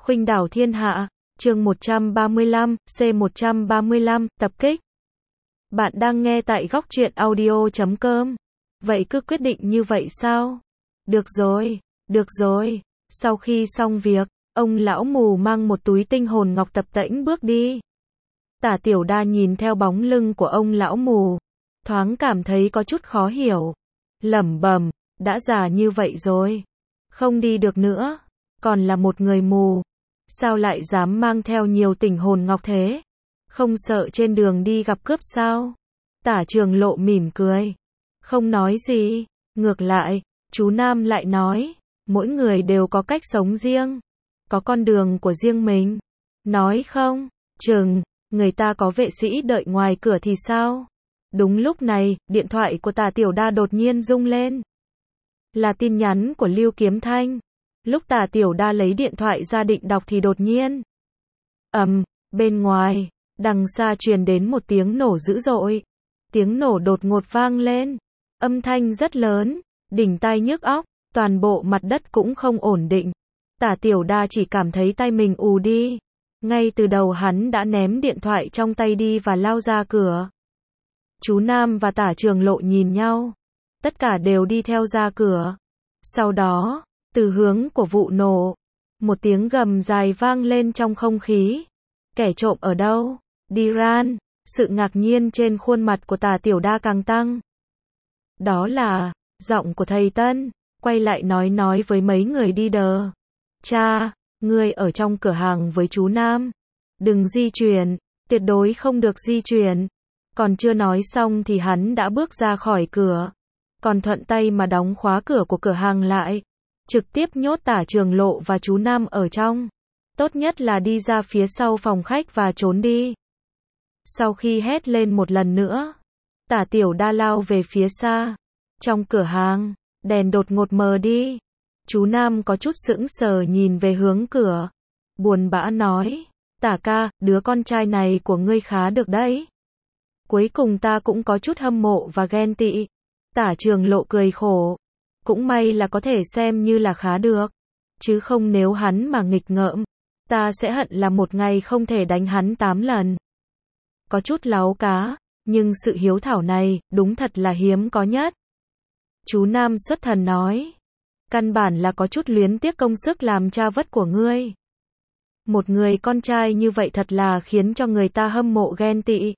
Khuynh đảo thiên hạ, chương 135, C135, tập kích. Bạn đang nghe tại góc truyện audio.com. Vậy cứ quyết định như vậy sao? Được rồi. Sau khi xong việc, ông lão mù mang một túi tinh hồn ngọc tập tễnh bước đi. Tả Tiểu Đa nhìn theo bóng lưng của ông lão mù, thoáng cảm thấy có chút khó hiểu. Lẩm bẩm, đã già như vậy rồi, không đi được nữa, còn là một người mù, sao lại dám mang theo nhiều tinh hồn ngọc thế? Không sợ trên đường đi gặp cướp sao? Tả Trường Lộ mỉm cười, không nói gì, ngược lại, chú Nam lại nói, mỗi người đều có cách sống riêng, có con đường của riêng mình. Nói không chừng, người ta có vệ sĩ đợi ngoài cửa thì sao? Đúng lúc này, điện thoại của Tả Tiểu Đa đột nhiên rung lên. Là tin nhắn của Lưu Kiếm Thanh. Lúc Tả Tiểu Đa lấy điện thoại ra định đọc thì đột nhiên, bên ngoài, đằng xa truyền đến một tiếng nổ dữ dội. Tiếng nổ đột ngột vang lên, âm thanh rất lớn, đỉnh tai nhức óc, toàn bộ mặt đất cũng không ổn định. Tả Tiểu Đa chỉ cảm thấy tay mình ù đi. Ngay từ đầu hắn đã ném điện thoại trong tay đi và lao ra cửa. Chú Nam và Tả Trường Lộ nhìn nhau, tất cả đều đi theo ra cửa. Sau đó, từ hướng của vụ nổ, một tiếng gầm dài vang lên trong không khí. Kẻ trộm ở đâu? Điran. Sự ngạc nhiên trên khuôn mặt của Tả Tiểu Đa càng tăng. Đó là giọng của thầy Tân, quay lại nói với mấy người đi đờ. Cha, ngươi ở trong cửa hàng với chú Nam. Đừng di chuyển, tuyệt đối không được di chuyển. Còn chưa nói xong thì hắn đã bước ra khỏi cửa, còn thuận tay mà đóng khóa cửa của cửa hàng lại, trực tiếp nhốt Tả Trường Lộ và chú Nam ở trong. Tốt nhất là đi ra phía sau phòng khách và trốn đi. Sau khi hét lên một lần nữa, Tả Tiểu Đa lao về phía xa. Trong cửa hàng, đèn đột ngột mờ đi. Chú Nam có chút sững sờ nhìn về hướng cửa, buồn bã nói, Tả ca, đứa con trai này của ngươi khá được đấy. Cuối cùng ta cũng có chút hâm mộ và ghen tị. Tả Trường Lộ cười khổ, cũng may là có thể xem như là khá được, chứ không nếu hắn mà nghịch ngợm, ta sẽ hận là một ngày không thể đánh hắn 8 lần. Có chút láu cá, nhưng sự hiếu thảo này, đúng thật là hiếm có nhất. Chú Nam xuất thần nói, căn bản là có chút luyến tiếc công sức làm cha vất của ngươi. Một người con trai như vậy thật là khiến cho người ta hâm mộ ghen tị.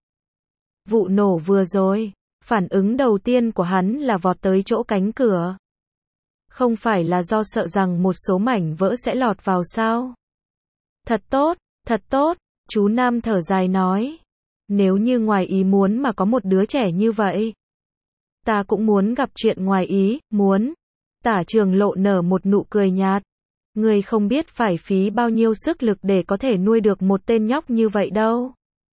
Vụ nổ vừa rồi, phản ứng đầu tiên của hắn là vọt tới chỗ cánh cửa. Không phải là do sợ rằng một số mảnh vỡ sẽ lọt vào sao? Thật tốt, chú Nam thở dài nói. Nếu như ngoài ý muốn mà có một đứa trẻ như vậy, ta cũng muốn gặp chuyện ngoài ý muốn. Tả Trường Lộ nở một nụ cười nhạt. Ngươi không biết phải phí bao nhiêu sức lực để có thể nuôi được một tên nhóc như vậy đâu.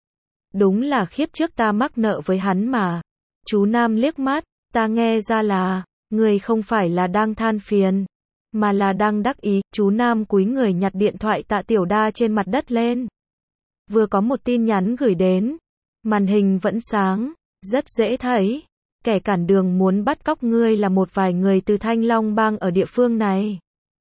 Đúng là kiếp trước ta mắc nợ với hắn mà. Chú Nam liếc mắt, ta nghe ra là, ngươi không phải là đang than phiền, mà là đang đắc ý. Chú Nam cúi người nhặt điện thoại Tả Tiểu Đa trên mặt đất lên. Vừa có một tin nhắn gửi đến, màn hình vẫn sáng, rất dễ thấy. Kẻ cản đường muốn bắt cóc ngươi là một vài người từ Thanh Long Bang ở địa phương này.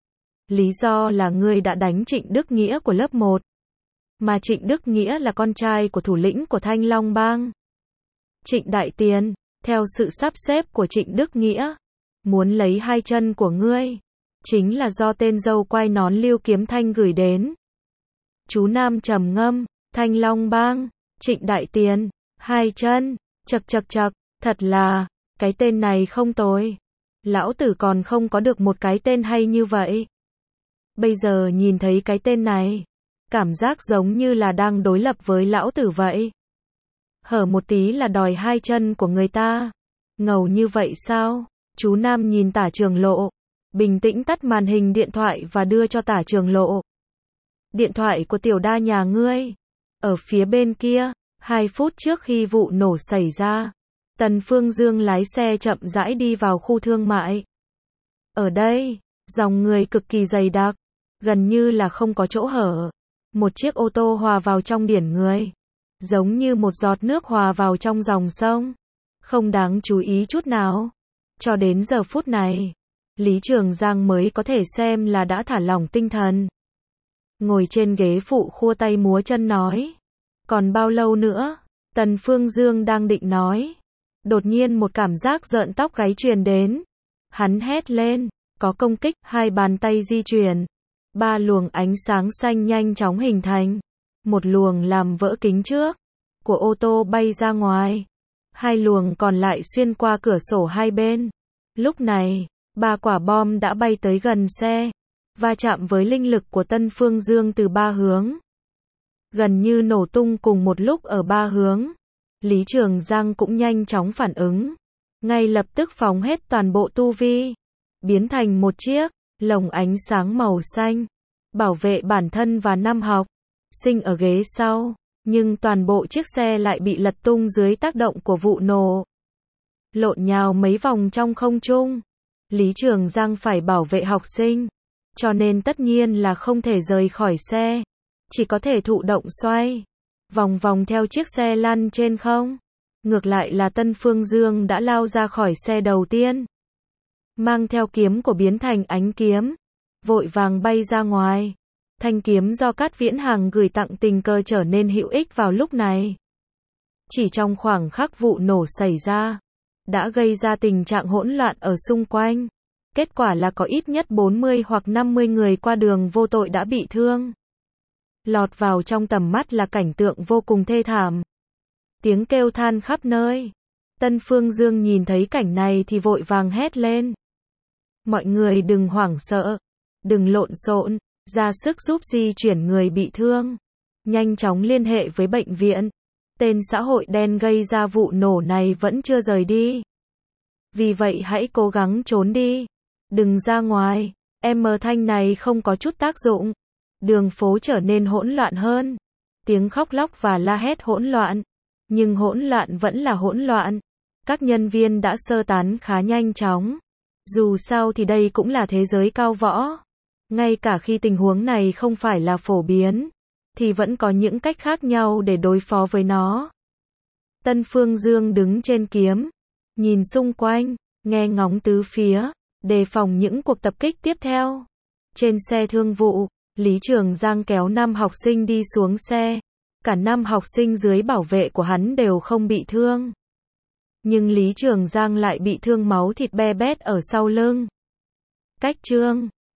Lý do là ngươi đã đánh Trịnh Đức Nghĩa của lớp 1. Mà Trịnh Đức Nghĩa là con trai của thủ lĩnh của Thanh Long Bang, Trịnh Đại Tiền, theo sự sắp xếp của Trịnh Đức Nghĩa, muốn lấy 2 chân của ngươi, chính là do tên dâu quai nón Lưu Kiếm Thanh gửi đến. Chú Nam trầm ngâm, Thanh Long Bang, Trịnh Đại Tiền, 2 chân, chậc, thật là, cái tên này không tồi. Lão tử còn không có được một cái tên hay như vậy. Bây giờ nhìn thấy cái tên này, cảm giác giống như là đang đối lập với lão tử vậy. Hở một tí là đòi 2 chân của người ta. Ngầu như vậy sao? Chú Nam nhìn Tả Trường Lộ, bình tĩnh tắt màn hình điện thoại và đưa cho Tả Trường Lộ. Điện thoại của Tiểu Đa nhà ngươi. Ở phía bên kia, 2 phút trước khi vụ nổ xảy ra, Tần Phương Dương lái xe chậm rãi đi vào khu thương mại. Ở đây, dòng người cực kỳ dày đặc, gần như là không có chỗ hở. Một chiếc ô tô hòa vào trong biển người, giống như một giọt nước hòa vào trong dòng sông, không đáng chú ý chút nào. Cho đến giờ phút này, Lý Trường Giang mới có thể xem là đã thả lỏng tinh thần. ngồi trên ghế phụ khua tay múa chân nói. Còn bao lâu nữa? Tần Phương Dương đang định nói. Đột nhiên một cảm giác rợn tóc gáy truyền đến. Hắn hét lên, có công kích, hai bàn tay di chuyển. Ba luồng ánh sáng xanh nhanh chóng hình thành. Một luồng làm vỡ kính trước của ô tô bay ra ngoài. Hai luồng còn lại xuyên qua cửa sổ hai bên. Lúc này, ba quả bom đã bay tới gần xe, va chạm với linh lực của Tân Phương Dương từ ba hướng. Gần như nổ tung cùng một lúc ở ba hướng. Lý Trường Giang cũng nhanh chóng phản ứng. Ngay lập tức phóng hết toàn bộ tu vi. Biến thành một chiếc lồng ánh sáng màu xanh. Bảo vệ bản thân và năm học sinh ở ghế sau. Nhưng toàn bộ chiếc xe lại bị lật tung dưới tác động của vụ nổ. Lộn nhào mấy vòng trong không trung. Lý Trường Giang phải bảo vệ học sinh. Cho nên tất nhiên là không thể rời khỏi xe. Chỉ có thể thụ động xoay vòng vòng theo chiếc xe lăn trên không. Ngược lại là Tân Phương Dương đã lao ra khỏi xe đầu tiên. Mang theo kiếm của biến thành ánh kiếm. Vội vàng bay ra ngoài. Thanh kiếm do Cát Viễn Hằng gửi tặng tình cờ trở nên hữu ích vào lúc này. Chỉ trong khoảng khắc vụ nổ xảy ra, đã gây ra tình trạng hỗn loạn ở xung quanh. Kết quả là có ít nhất 40 hoặc 50 người qua đường vô tội đã bị thương. Lọt vào trong tầm mắt là cảnh tượng vô cùng thê thảm. Tiếng kêu than khắp nơi. Tân Phương Dương nhìn thấy cảnh này thì vội vàng hét lên. Mọi người đừng hoảng sợ, đừng lộn xộn, ra sức giúp di chuyển người bị thương. Nhanh chóng liên hệ với bệnh viện. Tên xã hội đen gây ra vụ nổ này vẫn chưa rời đi. Vì vậy hãy cố gắng trốn đi. Đừng ra ngoài. Thanh này không có chút tác dụng. Đường phố trở nên hỗn loạn hơn. Tiếng khóc lóc và la hét hỗn loạn. Nhưng hỗn loạn vẫn là hỗn loạn. Các nhân viên đã sơ tán khá nhanh chóng. Dù sao thì đây cũng là thế giới cao võ. Ngay cả khi tình huống này không phải là phổ biến, thì vẫn có những cách khác nhau để đối phó với nó. Tân Phương Dương đứng trên kiếm, nhìn xung quanh, nghe ngóng tứ phía, đề phòng những cuộc tập kích tiếp theo. Trên xe thương vụ, Lý Trường Giang kéo 5 học sinh đi xuống xe. Cả 5 học sinh dưới bảo vệ của hắn đều không bị thương. Nhưng Lý Trường Giang lại bị thương máu thịt be bét ở sau lưng. Cách chương